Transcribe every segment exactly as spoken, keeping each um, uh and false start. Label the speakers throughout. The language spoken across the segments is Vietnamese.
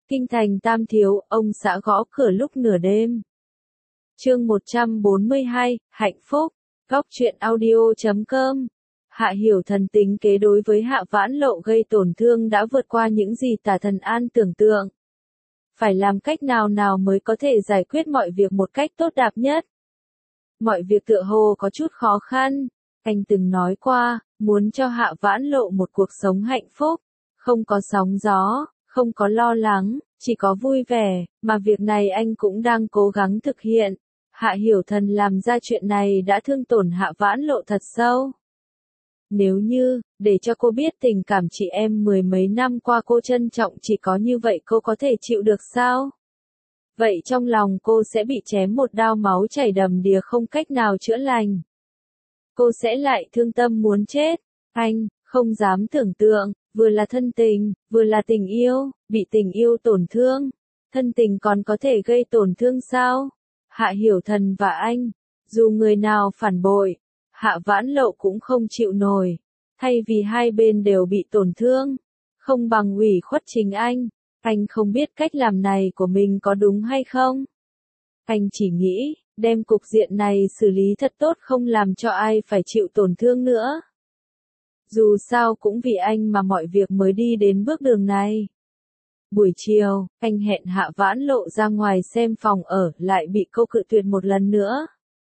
Speaker 1: Kinh thành Tam Thiếu, ông xã gõ cửa lúc nửa đêm. Chương một trăm bốn mươi hai, hạnh phúc. Góc truyện audio chấm com. Hạ Hiểu Thần tính kế đối với Hạ Vãn Lộ gây tổn thương đã vượt qua những gì Tả Thần An tưởng tượng. Phải làm cách nào nào mới có thể giải quyết mọi việc một cách tốt đẹp nhất. Mọi việc tựa hồ có chút khó khăn. Anh từng nói qua, muốn cho Hạ Vãn Lộ một cuộc sống hạnh phúc, không có sóng gió, không có lo lắng, chỉ có vui vẻ, mà việc này anh cũng đang cố gắng thực hiện. Hạ Hiểu Thần làm ra chuyện này đã thương tổn Hạ Vãn Lộ thật sâu. Nếu như, để cho cô biết tình cảm chị em mười mấy năm qua cô trân trọng chỉ có như vậy cô có thể chịu được sao? Vậy trong lòng cô sẽ bị chém một đao máu chảy đầm đìa không cách nào chữa lành. Cô sẽ lại thương tâm muốn chết. Anh, không dám tưởng tượng, vừa là thân tình, vừa là tình yêu, bị tình yêu tổn thương. Thân tình còn có thể gây tổn thương sao? Hạ Hiểu Thần và anh, dù người nào phản bội, Hạ Vãn Lộ cũng không chịu nổi. Thay vì hai bên đều bị tổn thương, không bằng ủy khuất chính anh. Anh không biết cách làm này của mình có đúng hay không. Anh chỉ nghĩ, đem cục diện này xử lý thật tốt không làm cho ai phải chịu tổn thương nữa. Dù sao cũng vì anh mà mọi việc mới đi đến bước đường này. Buổi chiều, anh hẹn Hạ Vãn Lộ ra ngoài xem phòng ở, lại bị cô cự tuyệt một lần nữa.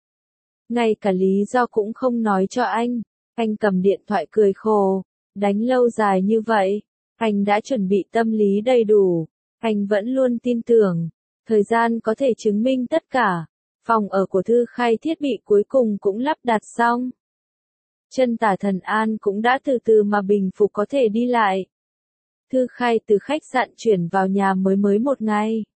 Speaker 1: Ngay cả lý do cũng không nói cho anh. Anh cầm điện thoại cười khổ. Đánh lâu dài như vậy, anh đã chuẩn bị tâm lý đầy đủ. Anh vẫn luôn tin tưởng, thời gian có thể chứng minh tất cả. Phòng ở của Thư Khai thiết bị cuối cùng cũng lắp đặt xong. Chân Tả Thần An cũng đã từ từ mà bình phục có thể đi lại. Thư Khai từ khách sạn chuyển vào nhà mới mới một ngày.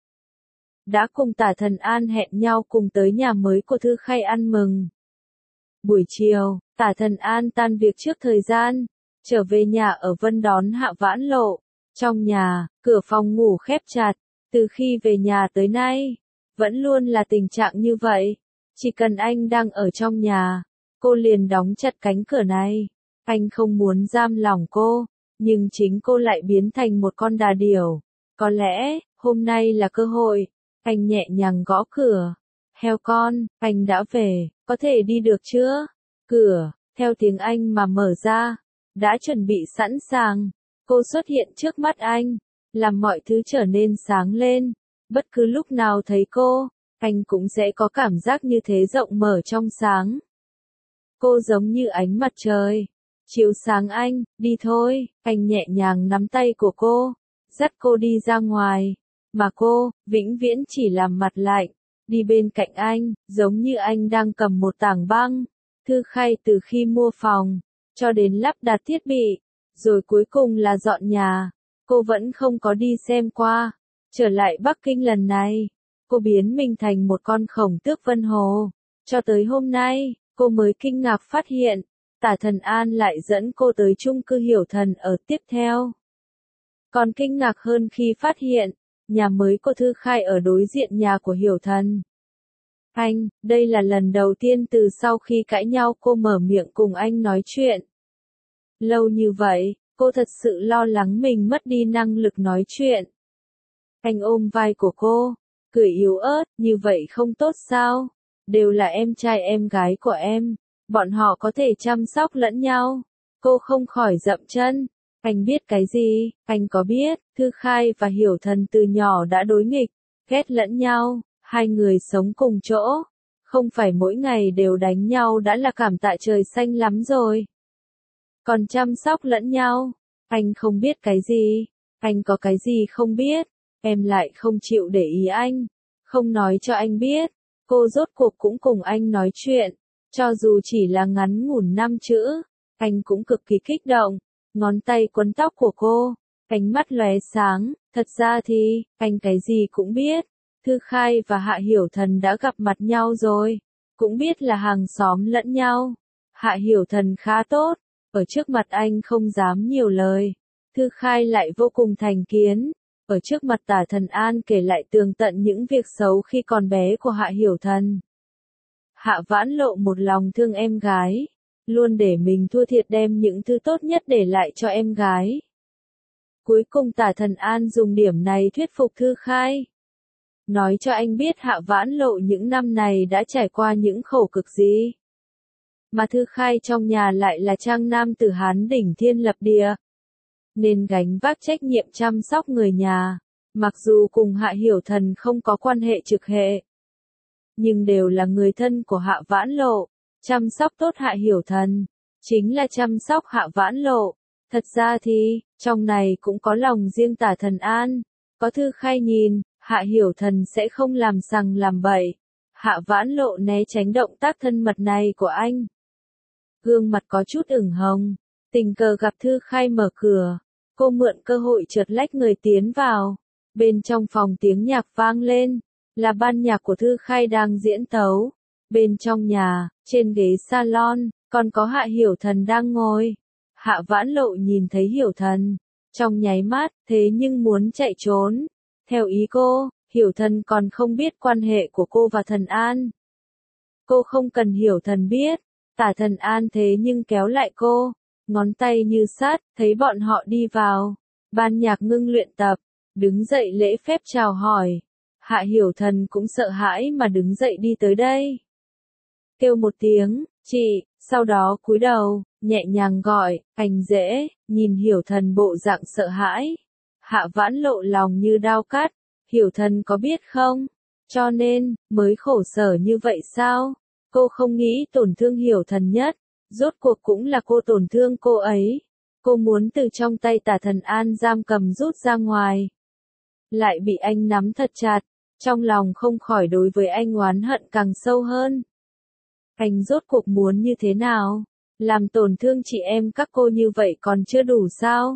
Speaker 1: Đã cùng Tả Thần An hẹn nhau cùng tới nhà mới của Thư Khai ăn mừng. Buổi chiều, Tả Thần An tan việc trước thời gian, trở về nhà ở Vân đón Hạ Vãn Lộ. Trong nhà, cửa phòng ngủ khép chặt, từ khi về nhà tới nay, vẫn luôn là tình trạng như vậy. Chỉ cần anh đang ở trong nhà, cô liền đóng chặt cánh cửa này. Anh không muốn giam lỏng cô, nhưng chính cô lại biến thành một con đà điểu. Có lẽ, hôm nay là cơ hội. Anh nhẹ nhàng gõ cửa. Heo con, anh đã về, có thể đi được chưa? Cửa, theo tiếng anh mà mở ra, đã chuẩn bị sẵn sàng. Cô xuất hiện trước mắt anh, làm mọi thứ trở nên sáng lên. Bất cứ lúc nào thấy cô, anh cũng sẽ có cảm giác như thế rộng mở trong sáng. Cô giống như ánh mặt trời, chiếu sáng anh. Đi thôi. Anh nhẹ nhàng nắm tay của cô, dắt cô đi ra ngoài. Mà cô, vĩnh viễn chỉ làm mặt lạnh, đi bên cạnh anh, giống như anh đang cầm một tảng băng. Thư Khai từ khi mua phòng, cho đến lắp đặt thiết bị, rồi cuối cùng là dọn nhà, cô vẫn không có đi xem qua. Trở lại Bắc Kinh lần này, cô biến mình thành một con khổng tước Vân Hồ. Cho tới hôm nay, cô mới kinh ngạc phát hiện, Tả Thần An lại dẫn cô tới chung cư Hiểu Thần ở tiếp theo. Còn kinh ngạc hơn khi phát hiện, nhà mới của Thư Khai ở đối diện nhà của Hiểu Thần. Anh, đây là lần đầu tiên từ sau khi cãi nhau cô mở miệng cùng anh nói chuyện. Lâu như vậy, cô thật sự lo lắng mình mất đi năng lực nói chuyện. Anh ôm vai của cô, cười yếu ớt, như vậy không tốt sao? Đều là em trai em gái của em, bọn họ có thể chăm sóc lẫn nhau. Cô không khỏi dậm chân. Anh biết cái gì? Anh có biết, Thư Khai và Hiểu Thần từ nhỏ đã đối nghịch, ghét lẫn nhau, hai người sống cùng chỗ. Không phải mỗi ngày đều đánh nhau đã là cảm tạ trời xanh lắm rồi. Còn chăm sóc lẫn nhau, anh không biết cái gì? Anh có cái gì không biết? Em lại không chịu để ý anh, không nói cho anh biết. Cô rốt cuộc cũng cùng anh nói chuyện, cho dù chỉ là ngắn ngủn năm chữ, anh cũng cực kỳ kích động. Ngón tay quấn tóc của cô, ánh mắt lóe sáng. Thật ra thì, anh cái gì cũng biết. Thư Khai và Hạ Hiểu Thần đã gặp mặt nhau rồi, cũng biết là hàng xóm lẫn nhau. Hạ Hiểu Thần khá tốt, ở trước mặt anh không dám nhiều lời. Thư Khai lại vô cùng thành kiến, ở trước mặt Tả Thần An kể lại tường tận những việc xấu khi còn bé của Hạ Hiểu Thần. Hạ Vãn Lộ một lòng thương em gái, luôn để mình thua thiệt đem những thứ tốt nhất để lại cho em gái. Cuối cùng Tả Thần An dùng điểm này thuyết phục Thư Khai. Nói cho anh biết Hạ Vãn Lộ những năm này đã trải qua những khổ cực gì. Mà Thư Khai trong nhà lại là trang nam tử Hán đỉnh thiên lập địa. Nên gánh vác trách nhiệm chăm sóc người nhà. Mặc dù cùng Hạ Hiểu Thần không có quan hệ trực hệ. Nhưng đều là người thân của Hạ Vãn Lộ. Chăm sóc tốt Hạ Hiểu Thần. Chính là chăm sóc Hạ Vãn Lộ. Thật ra thì, trong này cũng có lòng riêng Tả Thần An. Có Thư Khai nhìn, Hạ Hiểu Thần sẽ không làm sằng làm bậy. Hạ Vãn Lộ né tránh động tác thân mật này của anh. Gương mặt có chút ửng hồng. Tình cờ gặp Thư Khai mở cửa. Cô mượn cơ hội trượt lách người tiến vào. Bên trong phòng tiếng nhạc vang lên. Là ban nhạc của Thư Khai đang diễn tấu. Bên trong nhà, trên ghế salon, còn có Hạ Hiểu Thần đang ngồi. Hạ Vãn Lộ nhìn thấy Hiểu Thần. Trong nháy mắt, thế nhưng muốn chạy trốn. Theo ý cô, Hiểu Thần còn không biết quan hệ của cô và Thần An. Cô không cần Hiểu Thần biết. Tả Thần An thế nhưng kéo lại cô. Ngón tay như sát, thấy bọn họ đi vào. Ban nhạc ngưng luyện tập. Đứng dậy lễ phép chào hỏi. Hạ Hiểu Thần cũng sợ hãi mà đứng dậy đi tới đây. Kêu một tiếng, chị, sau đó cúi đầu, nhẹ nhàng gọi, anh dễ, nhìn Hiểu Thần bộ dạng sợ hãi. Hạ Vãn Lộ lòng như đao cắt, Hiểu Thần có biết không? Cho nên, mới khổ sở như vậy sao? Cô không nghĩ tổn thương Hiểu Thần nhất, rốt cuộc cũng là cô tổn thương cô ấy. Cô muốn từ trong tay Tả Thần An giam cầm rút ra ngoài. Lại bị anh nắm thật chặt, trong lòng không khỏi đối với anh oán hận càng sâu hơn. Anh rốt cuộc muốn như thế nào? Làm tổn thương chị em các cô như vậy còn chưa đủ sao?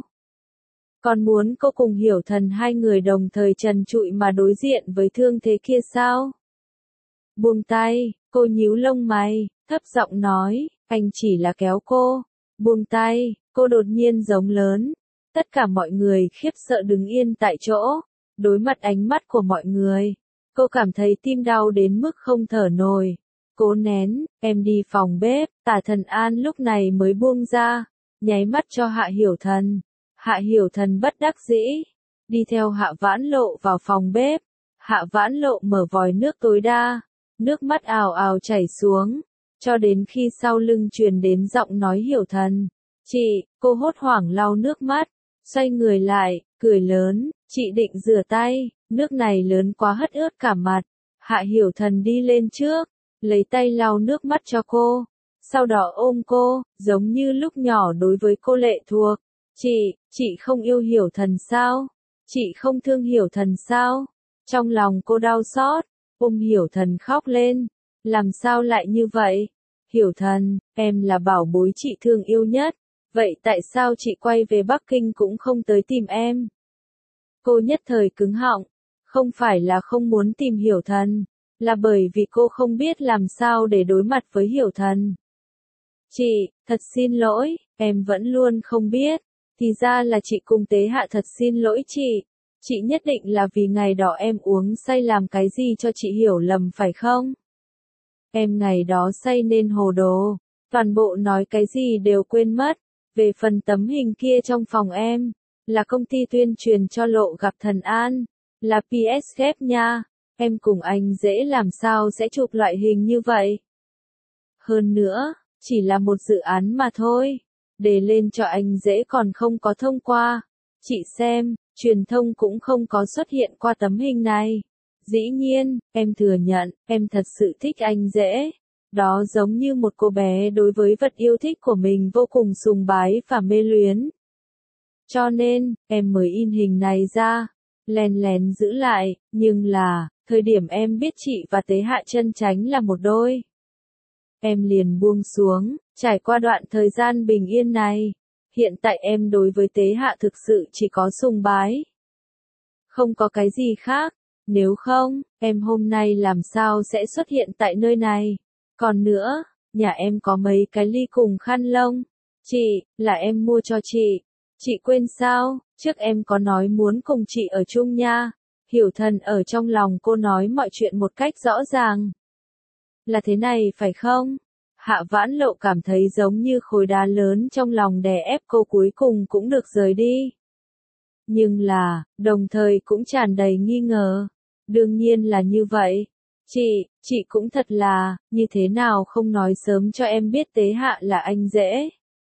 Speaker 1: Còn muốn cô cùng Hiểu Thần hai người đồng thời trần trụi mà đối diện với thương thế kia sao? Buông tay, cô nhíu lông mày, thấp giọng nói, anh chỉ là kéo cô. Buông tay, cô đột nhiên giống lớn. Tất cả mọi người khiếp sợ đứng yên tại chỗ, đối mặt ánh mắt của mọi người. Cô cảm thấy tim đau đến mức không thở nổi. Cố nén, em đi phòng bếp, Tả Thần An lúc này mới buông ra, nháy mắt cho Hạ Hiểu Thần. Hạ Hiểu Thần bất đắc dĩ, đi theo Hạ Vãn Lộ vào phòng bếp. Hạ Vãn Lộ mở vòi nước tối đa, nước mắt ào ào chảy xuống, cho đến khi sau lưng truyền đến giọng nói Hiểu Thần. Chị, cô hốt hoảng lau nước mắt, xoay người lại, cười lớn, chị định rửa tay, nước này lớn quá hất ướt cả mặt. Hạ Hiểu Thần đi lên trước, lấy tay lau nước mắt cho cô, sau đó ôm cô, giống như lúc nhỏ đối với cô lệ thuộc. Chị, chị không yêu Hiểu Thần sao? Chị không thương Hiểu Thần sao? Trong lòng cô đau xót, ôm Hiểu Thần khóc lên. Làm sao lại như vậy? Hiểu Thần, em là bảo bối chị thương yêu nhất. Vậy tại sao chị quay về Bắc Kinh cũng không tới tìm em? Cô nhất thời cứng họng. Không phải là không muốn tìm Hiểu Thần, là bởi vì cô không biết làm sao để đối mặt với Hiểu Thần. Chị, thật xin lỗi, em vẫn luôn không biết. Thì ra là chị cùng Tế Hạ thật xin lỗi chị. Chị nhất định là vì ngày đó em uống say làm cái gì cho chị hiểu lầm phải không? Em ngày đó say nên hồ đồ, toàn bộ nói cái gì đều quên mất. Về phần tấm hình kia trong phòng em, là công ty tuyên truyền cho Lộ gặp Thần An, là pê ét ghép nha. Em cùng anh dễ làm sao sẽ chụp loại hình như vậy? Hơn nữa, chỉ là một dự án mà thôi. Đề lên cho anh dễ còn không có thông qua. Chị xem, truyền thông cũng không có xuất hiện qua tấm hình này. Dĩ nhiên, em thừa nhận, em thật sự thích anh dễ. Đó giống như một cô bé đối với vật yêu thích của mình vô cùng sùng bái và mê luyến. Cho nên, em mới in hình này ra, lén lén giữ lại, nhưng là, thời điểm em biết chị và Tế Hạ chân chánh là một đôi. Em liền buông xuống, trải qua đoạn thời gian bình yên này. Hiện tại em đối với Tế Hạ thực sự chỉ có sùng bái. Không có cái gì khác, nếu không, em hôm nay làm sao sẽ xuất hiện tại nơi này. Còn nữa, nhà em có mấy cái ly cùng khăn lông. Chị, là em mua cho chị. Chị quên sao, trước em có nói muốn cùng chị ở chung nha. Hiểu Thần ở trong lòng cô nói mọi chuyện một cách rõ ràng. Là thế này phải không? Hạ Vãn Lộ cảm thấy giống như khối đá lớn trong lòng đè ép cô cuối cùng cũng được rời đi. Nhưng là, đồng thời cũng tràn đầy nghi ngờ. Đương nhiên là như vậy. Chị, chị cũng thật là, như thế nào không nói sớm cho em biết Tế Hạ là anh dễ.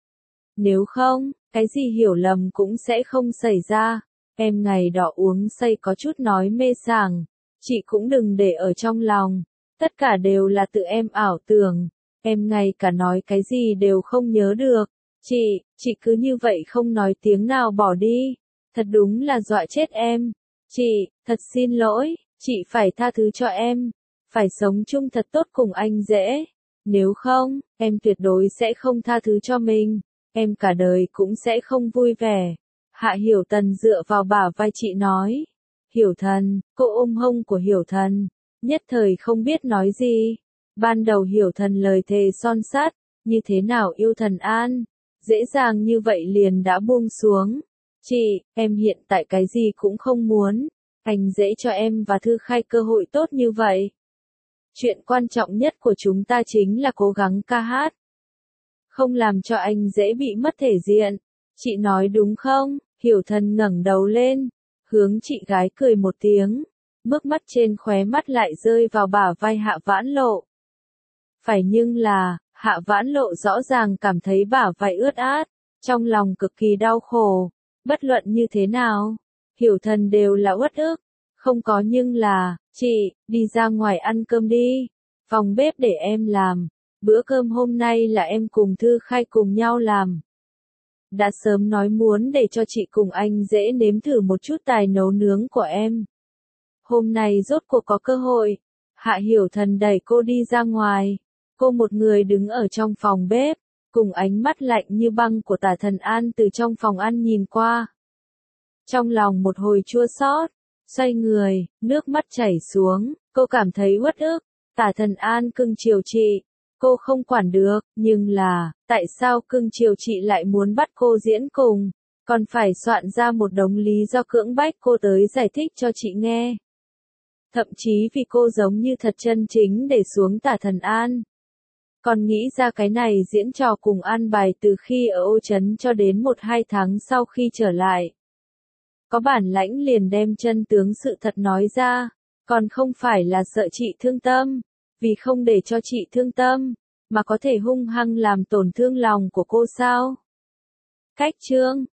Speaker 1: Nếu không, cái gì hiểu lầm cũng sẽ không xảy ra. Em ngày đỏ uống say có chút nói mê sảng. Chị cũng đừng để ở trong lòng. Tất cả đều là tự em ảo tưởng. Em ngay cả nói cái gì đều không nhớ được. Chị, chị cứ như vậy không nói tiếng nào bỏ đi. Thật đúng là dọa chết em. Chị, thật xin lỗi, chị phải tha thứ cho em. Phải sống chung thật tốt cùng anh dễ. Nếu không, em tuyệt đối sẽ không tha thứ cho mình. Em cả đời cũng sẽ không vui vẻ. Hạ Hiểu Thần dựa vào bả vai chị nói. Hiểu Thần, cô ôm hông của Hiểu Thần. Nhất thời không biết nói gì. Ban đầu Hiểu Thần lời thề son sắt. Như thế nào yêu Thần An. Dễ dàng như vậy liền đã buông xuống. Chị, em hiện tại cái gì cũng không muốn. Anh dễ cho em và Thư Khai cơ hội tốt như vậy. Chuyện quan trọng nhất của chúng ta chính là cố gắng ca hát. Không làm cho anh dễ bị mất thể diện. Chị nói đúng không? Hiểu Thần ngẩng đầu lên. Hướng chị gái cười một tiếng. Nước mắt trên khóe mắt lại rơi vào bả vai Hạ Vãn Lộ. Phải nhưng là, Hạ Vãn Lộ rõ ràng cảm thấy bả vai ướt át. Trong lòng cực kỳ đau khổ. Bất luận như thế nào, Hiểu Thần đều là uất ức. Không có nhưng là, chị, đi ra ngoài ăn cơm đi. Phòng bếp để em làm. Bữa cơm hôm nay là em cùng Thư Khai cùng nhau làm. Đã sớm nói muốn để cho chị cùng anh dễ nếm thử một chút tài nấu nướng của em. Hôm nay rốt cuộc có cơ hội. Hạ Hiểu Thần đẩy cô đi ra ngoài. Cô một người đứng ở trong phòng bếp, cùng ánh mắt lạnh như băng của Tả Thần An từ trong phòng ăn nhìn qua. Trong lòng một hồi chua xót, xoay người, nước mắt chảy xuống, cô cảm thấy uất ức. Tả Thần An cưng chiều chị, cô không quản được, nhưng là, tại sao cưng chiều chị lại muốn bắt cô diễn cùng, còn phải soạn ra một đống lý do cưỡng bách cô tới giải thích cho chị nghe. Thậm chí vì cô giống như thật chân chính để xuống Tả Thần An. Còn nghĩ ra cái này diễn trò cùng an bài từ khi ở Ô Trấn cho đến một hai tháng sau khi trở lại. Có bản lãnh liền đem chân tướng sự thật nói ra, còn không phải là sợ chị thương tâm, vì không để cho chị thương tâm, mà có thể hung hăng làm tổn thương lòng của cô sao? Cách chương